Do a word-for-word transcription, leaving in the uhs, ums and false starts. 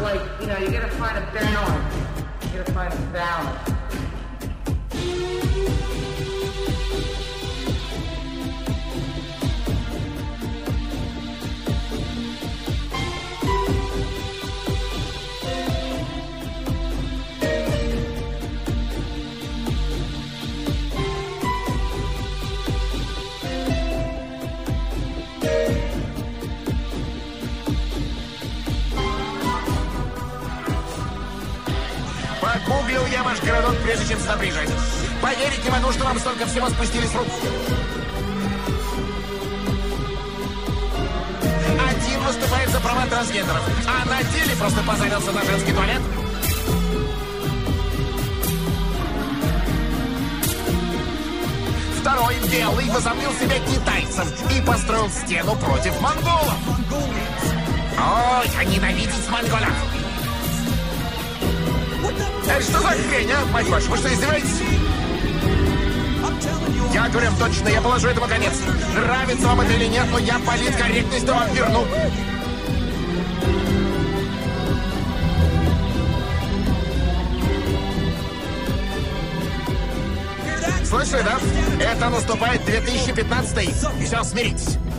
like, you know, you gotta find a balance. You gotta find a balance. Погуглил я ваш городок, прежде чем сюда приезжать. Поверить не могу, что вам столько всего спустили с рук. Один выступает за права трансгендеров, а на деле просто позарился на женский туалет. Второй, белый, возомнил себя китайцем и построил стену против монголов. Ой, я ненавидеть монголов. Это что за хрень, а, мать вашу? Вы что, издеваетесь? Я говорю вам точно, я положу этому конец. Нравится вам это или нет, но я политкорректность вам верну. Слышали, да? Это наступает две тысячи пятнадцатый. Все, смиритесь.